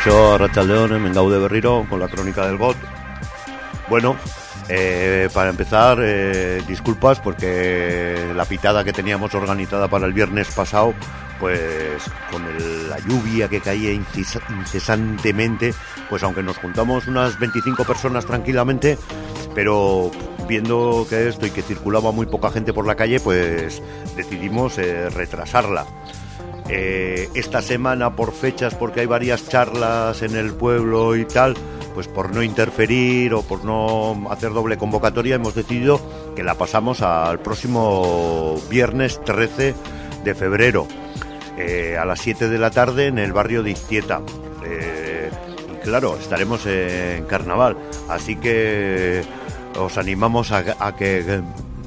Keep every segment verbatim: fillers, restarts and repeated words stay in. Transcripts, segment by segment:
Caixo, Arratsaldeon, en Gaude Berriro, con la crónica del G O T. Bueno, eh, para empezar, eh, disculpas porque la pitada que teníamos organizada para el viernes pasado, pues con el, la lluvia que caía inces, incesantemente, pues aunque nos juntamos unas veinticinco personas tranquilamente, pero viendo que esto y que circulaba muy poca gente por la calle, pues decidimos eh, retrasarla. Eh, esta semana, por fechas, porque hay varias charlas en el pueblo y tal, pues por no interferir o por no hacer doble convocatoria, hemos decidido que la pasamos al próximo viernes trece de febrero, eh, a las siete de la tarde en el barrio de Iztieta. Eh, y claro, estaremos en carnaval, así que os animamos a, a que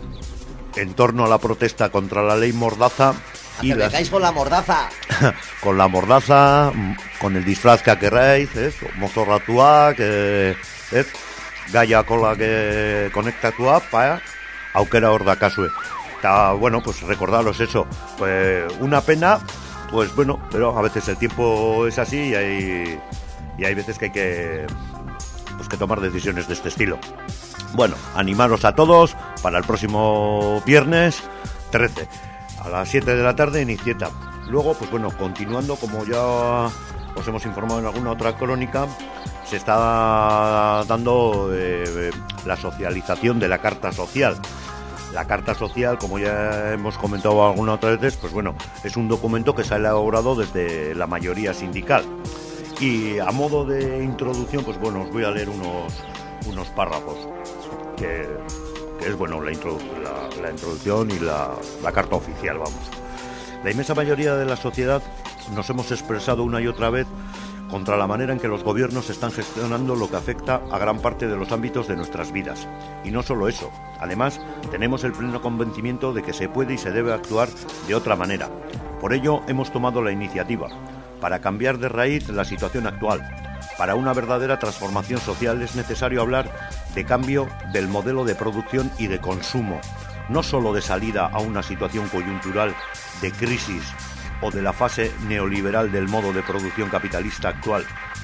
en torno a la protesta contra la ley Mordaza, y que vengáis con la mordaza. Con la mordaza, con el disfraz que queráis, ¿eh? Mozorratuak, eh, ¿eh? Gaia cola que conecta tu app, ¿eh? Aukera hor dakazue. Está bueno, pues recordaros eso. Pues una pena, pues bueno, pero a veces el tiempo es así y hay, y hay veces que hay que, pues que tomar decisiones de este estilo. Bueno, animaros a todos para el próximo viernes trece. A las siete de la tarde en Iztieta. Luego, pues bueno, continuando, como ya os hemos informado en alguna otra crónica, se está dando eh, la socialización de la Carta Social. La Carta Social, como ya hemos comentado alguna otra vez, pues bueno, es un documento que se ha elaborado desde la mayoría sindical. Y a modo de introducción, pues bueno, os voy a leer unos, unos párrafos que... que es bueno la, introdu la, la introducción y la, la carta oficial, vamos. La inmensa mayoría de la sociedad nos hemos expresado una y otra vez contra la manera en que los gobiernos están gestionando lo que afecta a gran parte de los ámbitos de nuestras vidas. Y no solo eso, además tenemos el pleno convencimiento de que se puede y se debe actuar de otra manera. Por ello hemos tomado la iniciativa para cambiar de raíz la situación actual. Para una verdadera transformación social es necesario hablar de cambio del modelo de producción y de consumo, no solo de salida a una situación coyuntural de crisis o de la fase neoliberal del modo de producción capitalista actual.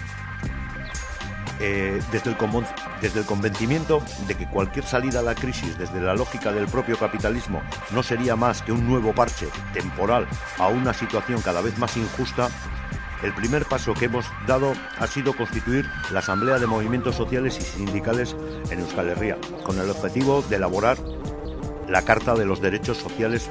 Eh, desde, el desde el convencimiento de que cualquier salida a la crisis desde la lógica del propio capitalismo no sería más que un nuevo parche temporal a una situación cada vez más injusta, el primer paso que hemos dado ha sido constituir la Asamblea de Movimientos Sociales y Sindicales en Euskal Herria, con el objetivo de elaborar la Carta de los Derechos Sociales.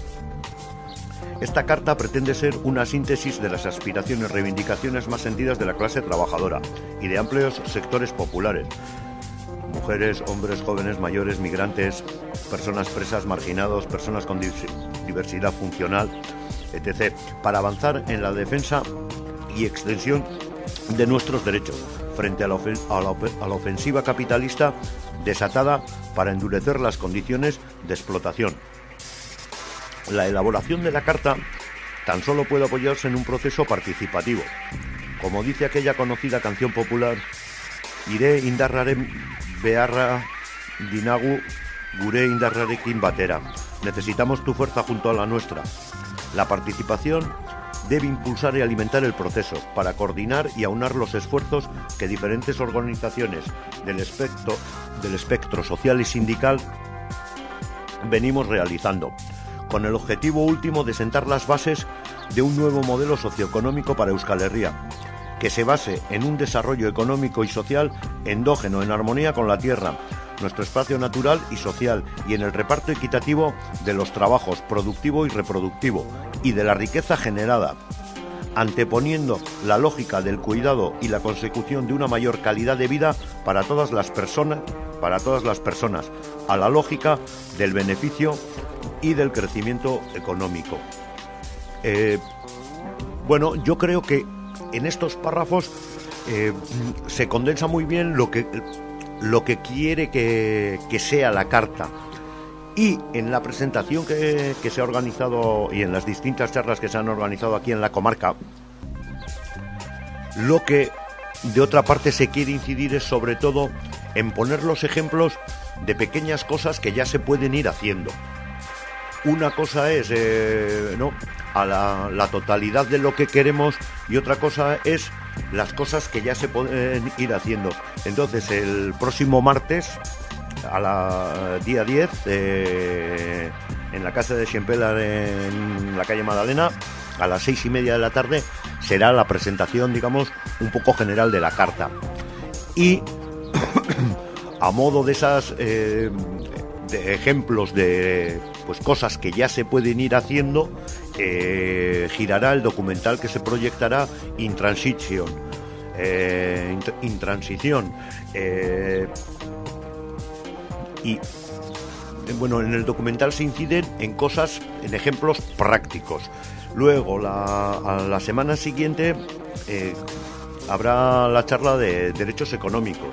Esta carta pretende ser una síntesis de las aspiraciones y reivindicaciones más sentidas de la clase trabajadora y de amplios sectores populares: mujeres, hombres, jóvenes, mayores, migrantes, personas presas, marginados, personas con diversidad funcional, etcétera, para avanzar en la defensa y extensión de nuestros derechos frente a la, ofen a, la a la ofensiva capitalista desatada para endurecer las condiciones de explotación. La elaboración de la carta tan solo puede apoyarse en un proceso participativo. Como dice aquella conocida canción popular, iré indarraren beharra dinagu gure indarrarekin batera. Necesitamos tu fuerza junto a la nuestra. La participación debe impulsar y alimentar el proceso para coordinar y aunar los esfuerzos que diferentes organizaciones del espectro, del espectro social y sindical venimos realizando, con el objetivo último de sentar las bases de un nuevo modelo socioeconómico para Euskal Herria, que se base en un desarrollo económico y social endógeno, en armonía con la tierra, nuestro espacio natural y social, y en el reparto equitativo de los trabajos productivo y reproductivo y de la riqueza generada, anteponiendo la lógica del cuidado y la consecución de una mayor calidad de vida para todas las personas, para todas las personas, a la lógica del beneficio y del crecimiento económico. Eh, bueno, yo creo que en estos párrafos eh, se condensa muy bien lo que lo que quiere que, que sea la carta. Y en la presentación que, que se ha organizado y en las distintas charlas que se han organizado aquí en la comarca, lo que de otra parte se quiere incidir es sobre todo en poner los ejemplos de pequeñas cosas que ya se pueden ir haciendo. una cosa es eh, no a la, la totalidad de lo que queremos y otra cosa es las cosas que ya se pueden ir haciendo. Entonces el próximo martes a la día diez eh, en la casa de Xempela en la calle Magdalena a las seis y media de la tarde será la presentación, digamos, un poco general de la carta. Y a modo de esas eh, de ejemplos de pues cosas que ya se pueden ir haciendo, eh, girará el documental que se proyectará In Transition, eh, in, in Transición, eh, y bueno, en el documental se inciden en cosas, en ejemplos prácticos. Luego, la, a la semana siguiente eh, habrá la charla de derechos económicos.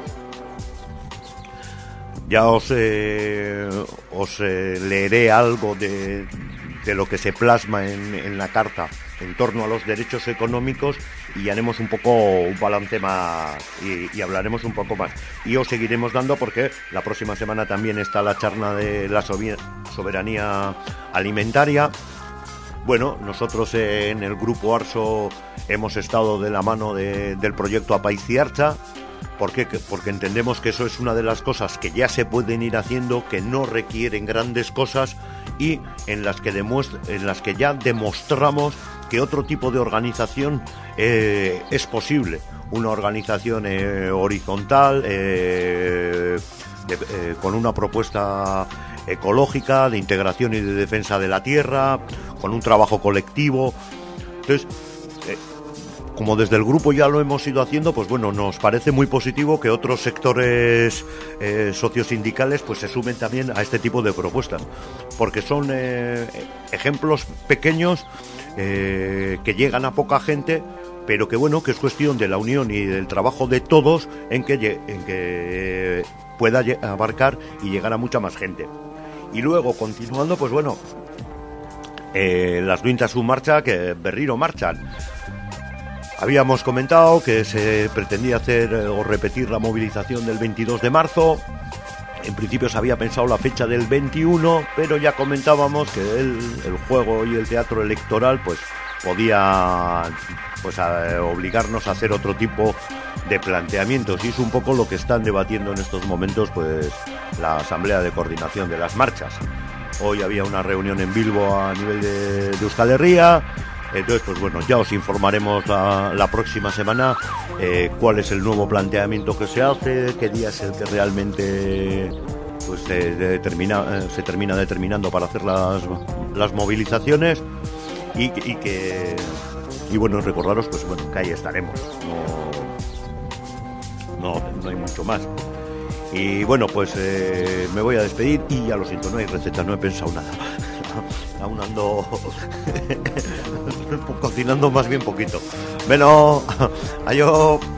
Ya os, eh, os eh, leeré algo de, de lo que se plasma en, en la carta en torno a los derechos económicos y haremos un poco un balance más y, y hablaremos un poco más. Y os seguiremos dando porque la próxima semana también está la charla de la soberanía alimentaria. Bueno, nosotros en el Grupo Arso hemos estado de la mano de, del proyecto Apaiciarcha. ¿Por qué? Porque entendemos que eso es una de las cosas que ya se pueden ir haciendo, que no requieren grandes cosas y en las que, demuestra, en las que ya demostramos que otro tipo de organización eh, es posible. Una organización eh, horizontal, eh, de, eh, con una propuesta ecológica, de integración y de defensa de la tierra, con un trabajo colectivo. Entonces, eh, como desde el grupo ya lo hemos ido haciendo, pues bueno, nos parece muy positivo que otros sectores eh, sociosindicales pues se sumen también a este tipo de propuestas, porque son eh, ejemplos pequeños eh, que llegan a poca gente, pero que bueno, que es cuestión de la unión y del trabajo de todos en que, en que pueda abarcar y llegar a mucha más gente. Y luego, continuando, pues bueno, eh, las duintas su marcha, que berriro marchan. Habíamos comentado que se pretendía hacer eh, o repetir la movilización del veintidós de marzo. En principio se había pensado la fecha del veintiuno, pero ya comentábamos que el, el juego y el teatro electoral pues podía pues a, obligarnos a hacer otro tipo de planteamientos, y es un poco lo que están debatiendo en estos momentos pues la Asamblea de Coordinación de las Marchas. Hoy había una reunión en Bilbo a nivel de, de Euskal Herria. Entonces, pues bueno, ya os informaremos la, la próxima semana eh, cuál es el nuevo planteamiento que se hace, qué día es el que realmente pues se, determina, eh, se termina determinando para hacer las, las movilizaciones y, y que y bueno, recordaros pues bueno que ahí estaremos, no, no, no hay mucho más. Y bueno, pues eh, me voy a despedir y ya lo siento, no hay receta, no he pensado nada. Aún ando cocinando más bien poquito. Bueno, adiós.